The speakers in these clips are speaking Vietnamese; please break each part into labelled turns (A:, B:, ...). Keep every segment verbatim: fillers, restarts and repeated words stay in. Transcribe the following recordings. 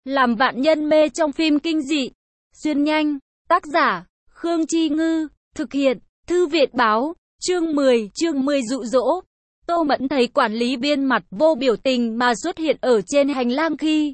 A: Làm vạn nhân mê trong phim kinh dị. Xuyên nhanh. Tác giả, Khương Chi Ngư. Thực hiện, Thư viện Báo. Chương mười, chương mười dụ dỗ. Tô Mẫn thấy quản lý viên mặt vô biểu tình mà xuất hiện ở trên hành lang khi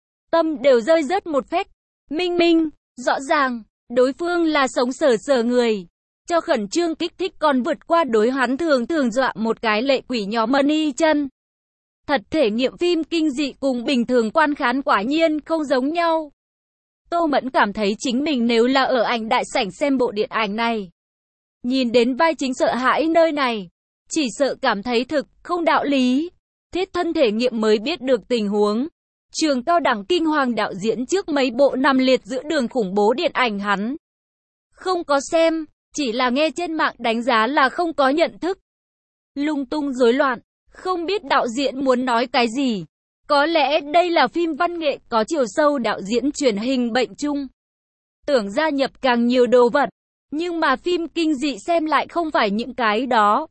A: tâm đều rơi rớt một phách. Minh minh, rõ ràng, đối phương là sống sờ sờ người. Cho khẩn trương kích thích còn vượt qua đối hắn thường thường dọa một cái lệ quỷ nhỏ mân y chân. Thật thể nghiệm phim kinh dị cùng bình thường quan khán quả nhiên không giống nhau. Tô Mẫn cảm thấy chính mình nếu là ở ảnh đại sảnh xem bộ điện ảnh này, nhìn đến vai chính sợ hãi nơi này, chỉ sợ cảm thấy thực không đạo lý. Thiết thân thể nghiệm mới biết được tình huống. Trường cao đẳng kinh hoàng đạo diễn trước mấy bộ nằm liệt giữa đường khủng bố điện ảnh hắn không có xem, chỉ là nghe trên mạng đánh giá là không có nhận thức. Lung tung rối loạn, không biết đạo diễn muốn nói cái gì. Có lẽ đây là phim văn nghệ có chiều sâu, đạo diễn truyền hình bệnh chung tưởng gia nhập càng nhiều đồ vật, nhưng mà phim kinh dị xem lại không phải những cái đó.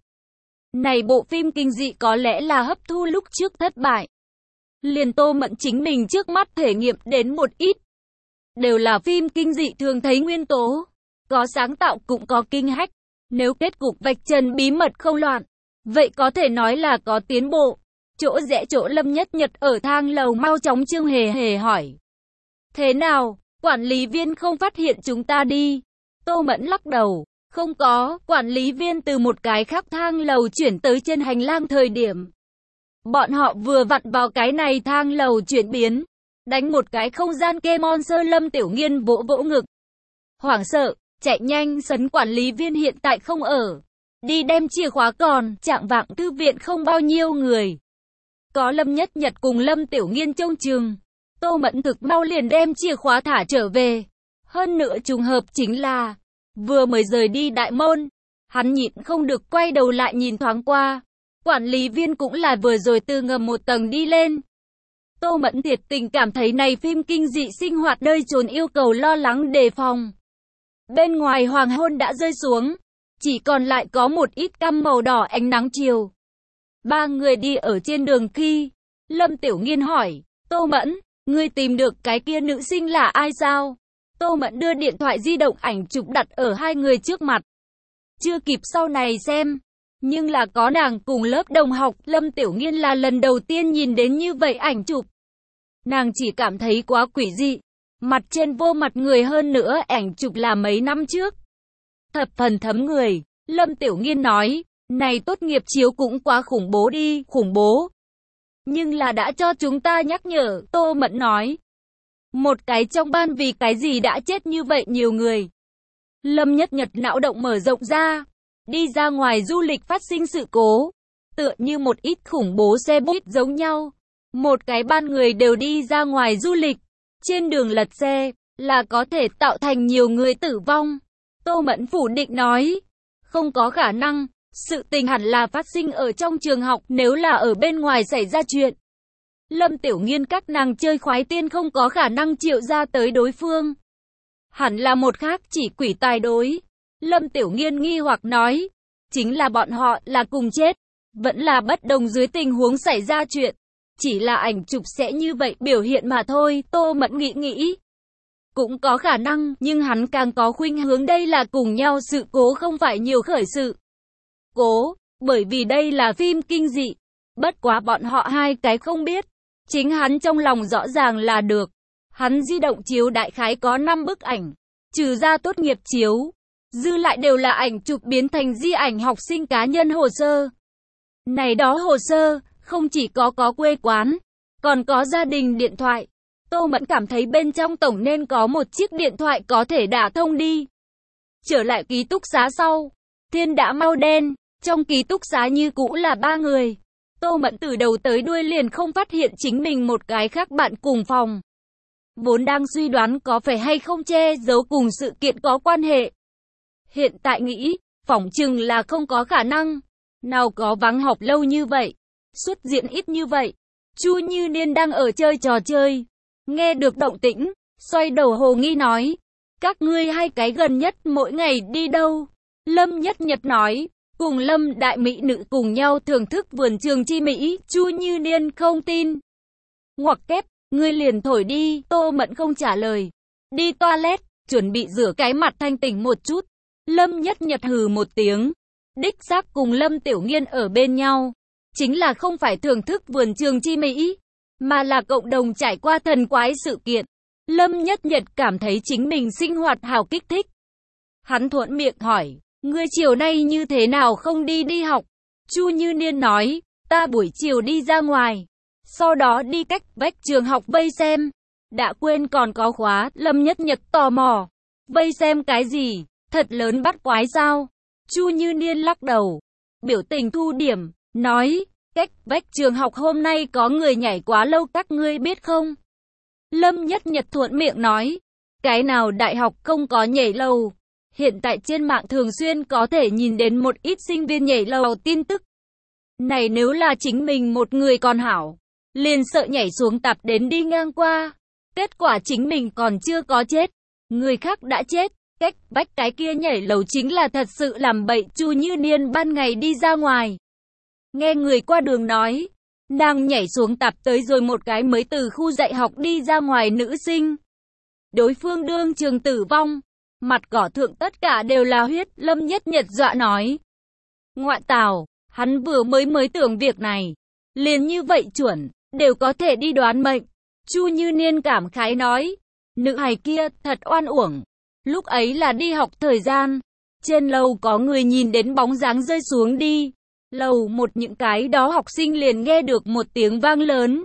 A: Này bộ phim kinh dị có lẽ là hấp thu lúc trước thất bại. Liền Tô Mẫn chính mình trước mắt thể nghiệm đến một ít. Đều là phim kinh dị thường thấy nguyên tố. Có sáng tạo cũng có kinh hách. Nếu kết cục vạch trần bí mật không loạn, vậy có thể nói là có tiến bộ. Chỗ rẽ chỗ Lâm Nhất Nhật ở thang lầu mau chóng Trương Hề Hề hỏi. Thế nào, quản lý viên không phát hiện chúng ta đi? Tô Mẫn lắc đầu. Không có, quản lý viên từ một cái khác thang lầu chuyển tới trên hành lang thời điểm. Bọn họ vừa vặn vào cái này thang lầu chuyển biến. Đánh một cái không gian kê monster. Lâm Tiểu Nghiên vỗ vỗ ngực. Hoảng sợ, chạy nhanh sấn quản lý viên hiện tại không ở. Đi đem chìa khóa còn, trạng vạng thư viện không bao nhiêu người. Có Lâm Nhất Nhật cùng Lâm Tiểu Nghiên trông chừng. Tô Mẫn thực mau liền đem chìa khóa thả trở về. Hơn nữa trùng hợp chính là vừa mới rời đi đại môn, hắn nhịn không được quay đầu lại nhìn thoáng qua. Quản lý viên cũng là vừa rồi từ ngầm một tầng đi lên. Tô Mẫn thiệt tình cảm thấy này phim kinh dị sinh hoạt nơi trốn yêu cầu lo lắng đề phòng. Bên ngoài hoàng hôn đã rơi xuống, chỉ còn lại có một ít cam màu đỏ ánh nắng chiều. Ba người đi ở trên đường khi, Lâm Tiểu Nghiên hỏi, Tô Mẫn, ngươi tìm được cái kia nữ sinh là ai sao? Tô Mẫn đưa điện thoại di động ảnh chụp đặt ở hai người trước mặt. Chưa kịp sau này xem, nhưng là có nàng cùng lớp đồng học. Lâm Tiểu Nghiên là lần đầu tiên nhìn đến như vậy ảnh chụp. Nàng chỉ cảm thấy quá quỷ dị. Mặt trên vô mặt người, hơn nữa ảnh chụp là mấy năm trước. Thập phần thấm người. Lâm Tiểu Nghiên nói, này tốt nghiệp chiếu cũng quá khủng bố đi, khủng bố. Nhưng là đã cho chúng ta nhắc nhở, Tô Mẫn nói. Một cái trong ban vì cái gì đã chết như vậy nhiều người. Lâm Nhất Nhật não động mở rộng ra. Đi ra ngoài du lịch phát sinh sự cố. Tựa như một ít khủng bố xe buýt giống nhau. Một cái ban người đều đi ra ngoài du lịch. Trên đường lật xe, là có thể tạo thành nhiều người tử vong. Tô Mẫn phủ định nói. Không có khả năng. Sự tình hẳn là phát sinh ở trong trường học, nếu là ở bên ngoài xảy ra chuyện. Lâm Tiểu Nghiên các nàng chơi khoái tiên không có khả năng triệu ra tới đối phương. Hẳn là một khác chỉ quỷ tài đối. Lâm Tiểu Nghiên nghi hoặc nói. Chính là bọn họ là cùng chết. Vẫn là bất đồng dưới tình huống xảy ra chuyện. Chỉ là ảnh chụp sẽ như vậy biểu hiện mà thôi. Tô Mẫn nghĩ nghĩ. Cũng có khả năng, nhưng hắn càng có khuynh hướng đây là cùng nhau sự cố, không phải nhiều khởi sự cố, bởi vì đây là phim kinh dị. Bất quá bọn họ hai cái không biết. Chính hắn trong lòng rõ ràng là được. Hắn di động chiếu đại khái có năm bức ảnh. Trừ ra tốt nghiệp chiếu, dư lại đều là ảnh chụp biến thành di ảnh học sinh cá nhân hồ sơ. Này đó hồ sơ, không chỉ có có quê quán, còn có gia đình điện thoại. Tô Mẫn cảm thấy bên trong tổng nên có một chiếc điện thoại có thể đả thông đi. Trở lại ký túc xá sau, thiên đã mau đen, trong ký túc xá như cũ là ba người. Tô Mẫn từ đầu tới đuôi liền không phát hiện chính mình một cái khác bạn cùng phòng. Vốn đang suy đoán có phải hay không che giấu cùng sự kiện có quan hệ. Hiện tại nghĩ, phỏng chừng là không có khả năng. Nào có vắng học lâu như vậy, xuất diện ít như vậy. Chu Như Niên đang ở chơi trò chơi. Nghe được động tĩnh, xoay đầu hồ nghi nói. Các ngươi hai cái gần nhất mỗi ngày đi đâu? Lâm Nhất Nhật nói. Cùng Lâm đại mỹ nữ cùng nhau thưởng thức vườn trường chi mỹ. Chu Như Niên không tin. Ngoặc kép, Ngươi liền thổi đi, Tô Mẫn không trả lời. Đi toilet, chuẩn bị rửa cái mặt thanh tỉnh một chút. Lâm Nhất Nhật hừ một tiếng. Đích xác cùng Lâm Tiểu Nghiên ở bên nhau. Chính là không phải thưởng thức vườn trường chi mỹ, mà là cộng đồng trải qua thần quái sự kiện. Lâm Nhất Nhật cảm thấy chính mình sinh hoạt hào kích thích. Hắn thuận miệng hỏi, ngươi chiều nay như thế nào không đi đi học? Chu Như Niên nói, ta buổi chiều đi ra ngoài, sau đó đi cách vách trường học vây xem. Đã quên còn có khóa. Lâm Nhất Nhật tò mò, vây xem cái gì? Thật lớn bắt quái sao? Chu Như Niên lắc đầu, biểu tình thu điểm, nói, cách vách trường học hôm nay có người nhảy quá lâu các ngươi biết không? Lâm Nhất Nhật thuận miệng nói, cái nào đại học không có nhảy lầu? Hiện tại trên mạng thường xuyên có thể nhìn đến một ít sinh viên nhảy lầu tin tức. Này nếu là chính mình một người còn hảo, liền sợ nhảy xuống tạp đến đi ngang qua. Kết quả chính mình còn chưa có chết, người khác đã chết. Cách vách cái kia nhảy lầu chính là thật sự làm bậy. Chu Như Niên ban ngày đi ra ngoài, nghe người qua đường nói, nàng nhảy xuống tạp tới rồi một cái mới từ khu dạy học đi ra ngoài nữ sinh. Đối phương đương trường tử vong, mặt cỏ thượng tất cả đều là huyết. Lâm Nhất Nhật dọa nói, ngoại tào, hắn vừa mới mới tưởng việc này, liền như vậy chuẩn, đều có thể đi đoán mệnh. Chu Như Niên cảm khái nói, nữ hài kia thật oan uổng. Lúc ấy là đi học thời gian, trên lầu có người nhìn đến bóng dáng rơi xuống đi. Lầu một những cái đó học sinh liền nghe được một tiếng vang lớn.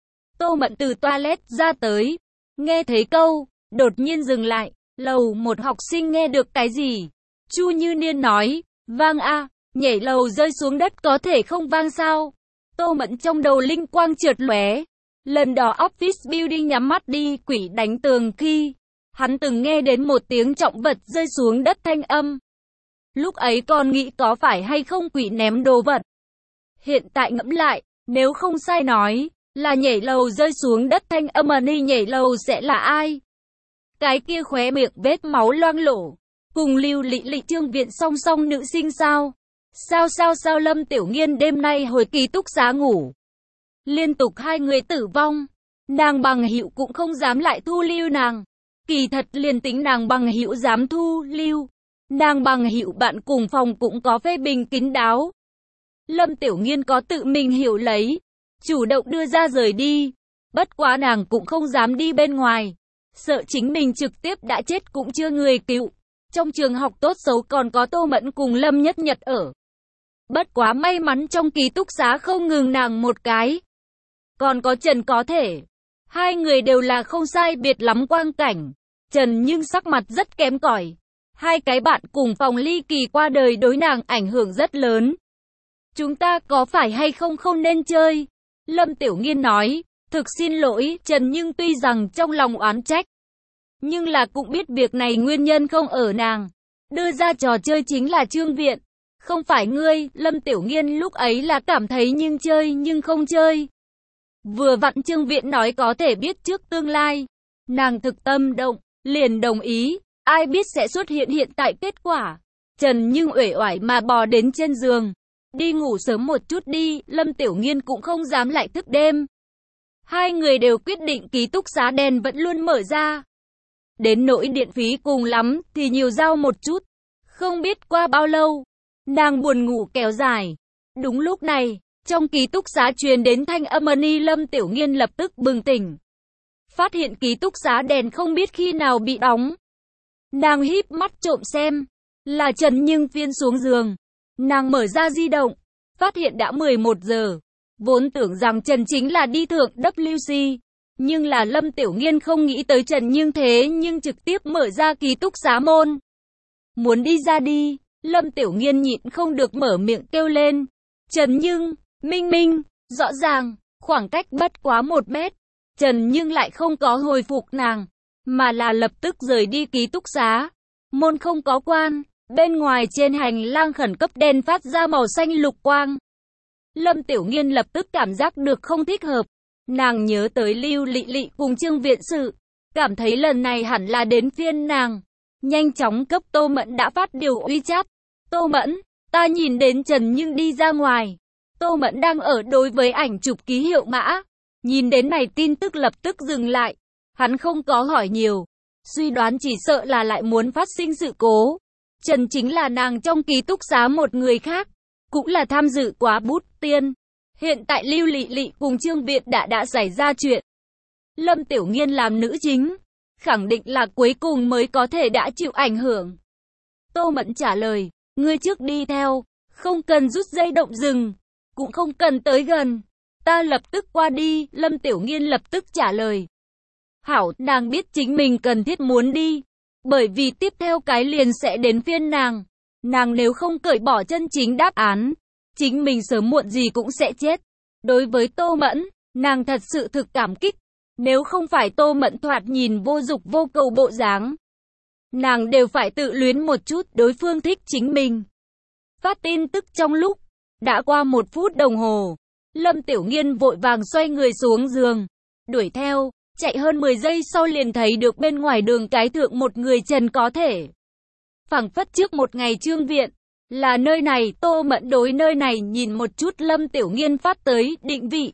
A: Tô Mẫn từ toilet ra tới, nghe thấy câu, đột nhiên dừng lại. Lầu một học sinh nghe được cái gì? Chu Như Niên nói, vang a, nhảy lầu rơi xuống đất có thể không vang sao? Tô Mẫn trong đầu linh quang chợt lóe. Lần đó office building nhắm mắt đi quỷ đánh tường khi hắn từng nghe đến một tiếng trọng vật rơi xuống đất thanh âm. Lúc ấy còn nghĩ có phải hay không quỷ ném đồ vật. Hiện tại ngẫm lại, nếu không sai nói, là nhảy lầu rơi xuống đất thanh âm mà ni nhảy lầu sẽ là ai? Cái kia khóe miệng vết máu loang lổ, cùng Lưu Lị Lị Trương Viện song song nữ sinh sao? Sao sao sao Lâm Tiểu Nghiên đêm nay hồi ký túc xá ngủ. Liên tục hai người tử vong, nàng bằng hữu cũng không dám lại thu lưu nàng. Kỳ thật liền tính nàng bằng hữu dám thu lưu, nàng bằng hữu bạn cùng phòng cũng có phê bình kín đáo. Lâm Tiểu Nghiên có tự mình hiểu lấy, chủ động đưa ra rời đi. Bất quá nàng cũng không dám đi bên ngoài, sợ chính mình trực tiếp đã chết cũng chưa người cứu. Trong trường học tốt xấu còn có Tô Mẫn cùng Lâm Nhất Nhật ở. Bất quá may mắn trong ký túc xá không ngừng nàng một cái, còn có Trần có thể. Hai người đều là không sai biệt lắm quang cảnh. Trần nhưng sắc mặt rất kém cỏi. Hai cái bạn cùng phòng ly kỳ qua đời đối nàng ảnh hưởng rất lớn. Chúng ta có phải hay không không nên chơi? Lâm Tiểu Nghiên nói, thực xin lỗi. Trần nhưng tuy rằng trong lòng oán trách, nhưng là cũng biết việc này nguyên nhân không ở nàng. Đưa ra trò chơi chính là Trương Viện, không phải ngươi. Lâm Tiểu Nghiên lúc ấy là cảm thấy nhưng chơi nhưng không chơi. Vừa vặn Trương Viện nói có thể biết trước tương lai, nàng thực tâm động, liền đồng ý. Ai biết sẽ xuất hiện hiện tại kết quả. Trần nhưng uể oải mà bò đến trên giường, đi ngủ sớm một chút đi. Lâm Tiểu Nghiên cũng không dám lại thức đêm. Hai người đều quyết định ký túc xá đèn vẫn luôn mở ra. Đến nỗi điện phí cùng lắm thì nhiều giao một chút. Không biết qua bao lâu, nàng buồn ngủ kéo dài. Đúng lúc này, trong ký túc xá truyền đến thanh âm ni. Lâm Tiểu Nghiên lập tức bừng tỉnh, phát hiện ký túc xá đèn không biết khi nào bị đóng. Nàng híp mắt trộm xem, là Trần nhưng phiên xuống giường. Nàng mở ra di động, phát hiện đã mười một giờ. Vốn tưởng rằng Trần chính là đi thượng W C, nhưng là Lâm Tiểu Nghiên không nghĩ tới Trần nhưng thế nhưng trực tiếp mở ra ký túc xá môn. Muốn đi ra đi, Lâm Tiểu Nghiên nhịn không được mở miệng kêu lên. Trần nhưng, Minh Minh, rõ ràng, khoảng cách bất quá một mét. Trần nhưng lại không có hồi phục nàng, mà là lập tức rời đi ký túc xá. Môn không có quan, bên ngoài trên hành lang khẩn cấp đèn phát ra màu xanh lục quang. Lâm Tiểu Nghiên lập tức cảm giác được không thích hợp. Nàng nhớ tới Lưu Lị Lị cùng Trương Viện sự, cảm thấy lần này hẳn là đến phiên nàng. Nhanh chóng cấp Tô Mẫn đã phát điều uy cháp. Tô Mẫn, ta nhìn đến Trần nhưng đi ra ngoài. Tô Mẫn đang ở đối với ảnh chụp ký hiệu mã. Nhìn đến này tin tức lập tức dừng lại. Hắn không có hỏi nhiều. Suy đoán chỉ sợ là lại muốn phát sinh sự cố. Trần chính là nàng trong ký túc xá một người khác. Cũng là tham dự quá bút tiên. Hiện tại Lưu Lị Lị cùng Trương Việt đã đã xảy ra chuyện. Lâm Tiểu Nghiên làm nữ chính. Khẳng định là cuối cùng mới có thể đã chịu ảnh hưởng. Tô Mẫn trả lời. Ngươi trước đi theo. Không cần rút dây động rừng. Cũng không cần tới gần. Ta lập tức qua đi. Lâm Tiểu Nghiên lập tức trả lời. Hảo, nàng biết chính mình cần thiết muốn đi. Bởi vì tiếp theo cái liền sẽ đến phiên nàng. Nàng nếu không cởi bỏ chân chính đáp án, chính mình sớm muộn gì cũng sẽ chết. Đối với Tô Mẫn, nàng thật sự thực cảm kích. Nếu không phải Tô Mẫn thoạt nhìn vô dục vô cầu bộ dáng, nàng đều phải tự luyến một chút đối phương thích chính mình. Phát tin tức trong lúc, đã qua một phút đồng hồ, Lâm Tiểu Nghiên vội vàng xoay người xuống giường, đuổi theo, chạy hơn mười giây sau liền thấy được bên ngoài đường cái thượng một người trần có thể. Phảng phất trước một ngày Trương Viện, là nơi này. Tô Mẫn đối nơi này nhìn một chút Lâm Tiểu Nghiên phát tới định vị.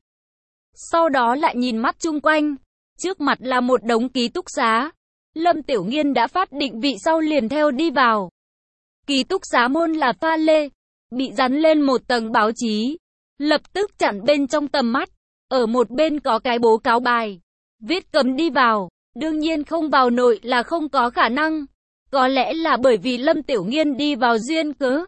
A: Sau đó lại nhìn mắt chung quanh, trước mặt là một đống ký túc xá. Lâm Tiểu Nghiên đã phát định vị sau liền theo đi vào. Ký túc xá môn là pha lê, bị dán lên một tầng báo chí, lập tức chặn bên trong tầm mắt. Ở một bên có cái bố cáo bài, viết cấm đi vào, đương nhiên không vào nội là không có khả năng. Có lẽ là bởi vì Lâm Tiểu Nghiên đi vào duyên cớ.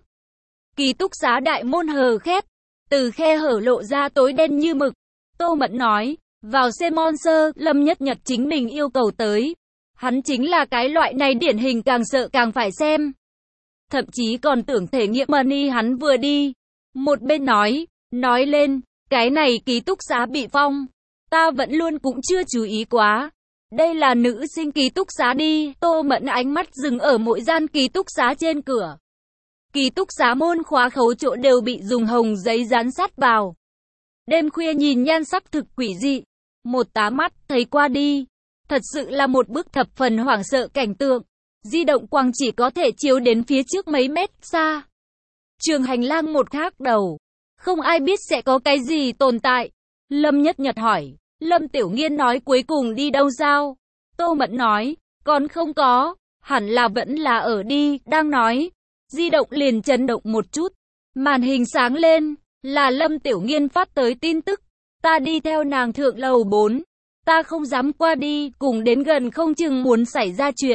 A: Ký túc xá đại môn hờ khép, từ khe hở lộ ra tối đen như mực. Tô Mẫn nói, vào xem monster, Lâm Nhất Nhật chính mình yêu cầu tới. Hắn chính là cái loại này điển hình càng sợ càng phải xem. Thậm chí còn tưởng thể nghiệm money hắn vừa đi. Một bên nói, nói lên, cái này ký túc xá bị phong. Ta vẫn luôn cũng chưa chú ý quá. Đây là nữ sinh ký túc xá đi. Tô Mẫn ánh mắt dừng ở mỗi gian ký túc xá trên cửa. Ký túc xá môn khóa khấu chỗ đều bị dùng hồng giấy dán sát vào. Đêm khuya nhìn nhan sắc thực quỷ dị. Một tá mắt thấy qua đi. Thật sự là một bức thập phần hoảng sợ cảnh tượng. Di động quang chỉ có thể chiếu đến phía trước mấy mét xa. Trường hành lang một khác đầu. Không ai biết sẽ có cái gì tồn tại. Lâm Nhất Nhật hỏi. Lâm Tiểu Nghiên nói cuối cùng đi đâu sao? Tô Mẫn nói. Còn không có. Hẳn là vẫn là ở đi. Đang nói. Di động liền chấn động một chút. Màn hình sáng lên. Là Lâm Tiểu Nghiên phát tới tin tức. Ta đi theo nàng thượng lầu bốn. Ta không dám qua đi. Cùng đến gần không chừng muốn xảy ra chuyện.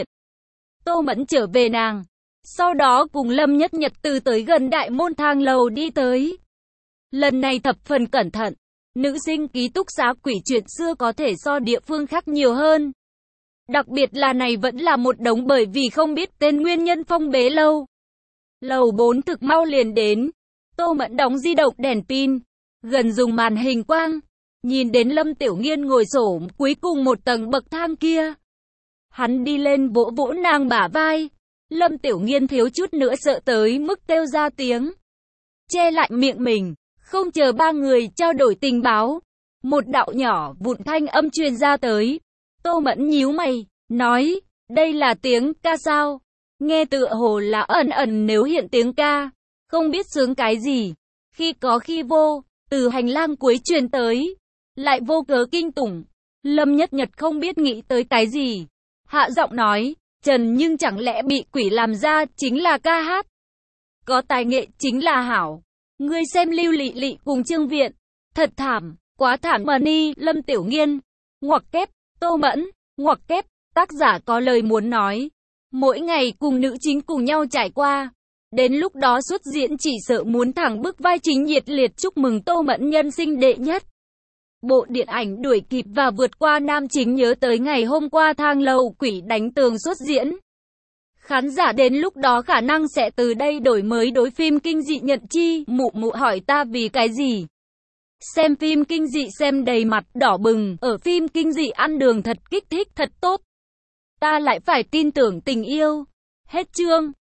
A: Tô Mẫn trở về nàng. Sau đó cùng Lâm Nhất Nhật từ tới gần đại môn thang lầu đi tới. Lần này thập phần cẩn thận. Nữ sinh ký túc xá quỷ chuyện xưa có thể so địa phương khác nhiều hơn. Đặc biệt là này vẫn là một đống bởi vì không biết tên nguyên nhân phong bế lâu. Lầu bốn thực mau liền đến. Tô Mẫn đóng di động đèn pin. Gần dùng màn hình quang. Nhìn đến Lâm Tiểu Nghiên ngồi xổm cuối cùng một tầng bậc thang kia. Hắn đi lên vỗ vỗ nàng bả vai. Lâm Tiểu Nghiên thiếu chút nữa sợ tới mức kêu ra tiếng. Che lại miệng mình. Không chờ ba người trao đổi tình báo. Một đạo nhỏ vụn thanh âm truyền ra tới. Tô Mẫn nhíu mày. Nói. Đây là tiếng ca sao? Nghe tựa hồ là ẩn ẩn nếu hiện tiếng ca. Không biết sướng cái gì. Khi có khi vô. Từ hành lang cuối truyền tới. Lại vô cớ kinh tủng. Lâm Nhất Nhật không biết nghĩ tới cái gì. Hạ giọng nói. Trần nhưng chẳng lẽ bị quỷ làm ra chính là ca hát. Có tài nghệ chính là hảo. Ngươi xem Lưu Lị Lị cùng Trương Viện. Thật thảm. Quá thảm mà ni. Lâm Tiểu Nghiên. Ngoặc kép. Tô Mẫn. Ngoặc kép. Tác giả có lời muốn nói. Mỗi ngày cùng nữ chính cùng nhau trải qua. Đến lúc đó xuất diễn chỉ sợ muốn thẳng bức vai chính nhiệt liệt chúc mừng Tô Mẫn nhân sinh đệ nhất. Bộ điện ảnh đuổi kịp và vượt qua nam chính nhớ tới ngày hôm qua thang lầu quỷ đánh tường xuất diễn. Khán giả đến lúc đó khả năng sẽ từ đây đổi mới đối phim kinh dị nhận chi. Mụ mụ hỏi ta vì cái gì? Xem phim kinh dị xem đầy mặt đỏ bừng. Ở phim kinh dị ăn đường thật kích thích thật tốt. Ta lại phải tin tưởng tình yêu. Hết chương.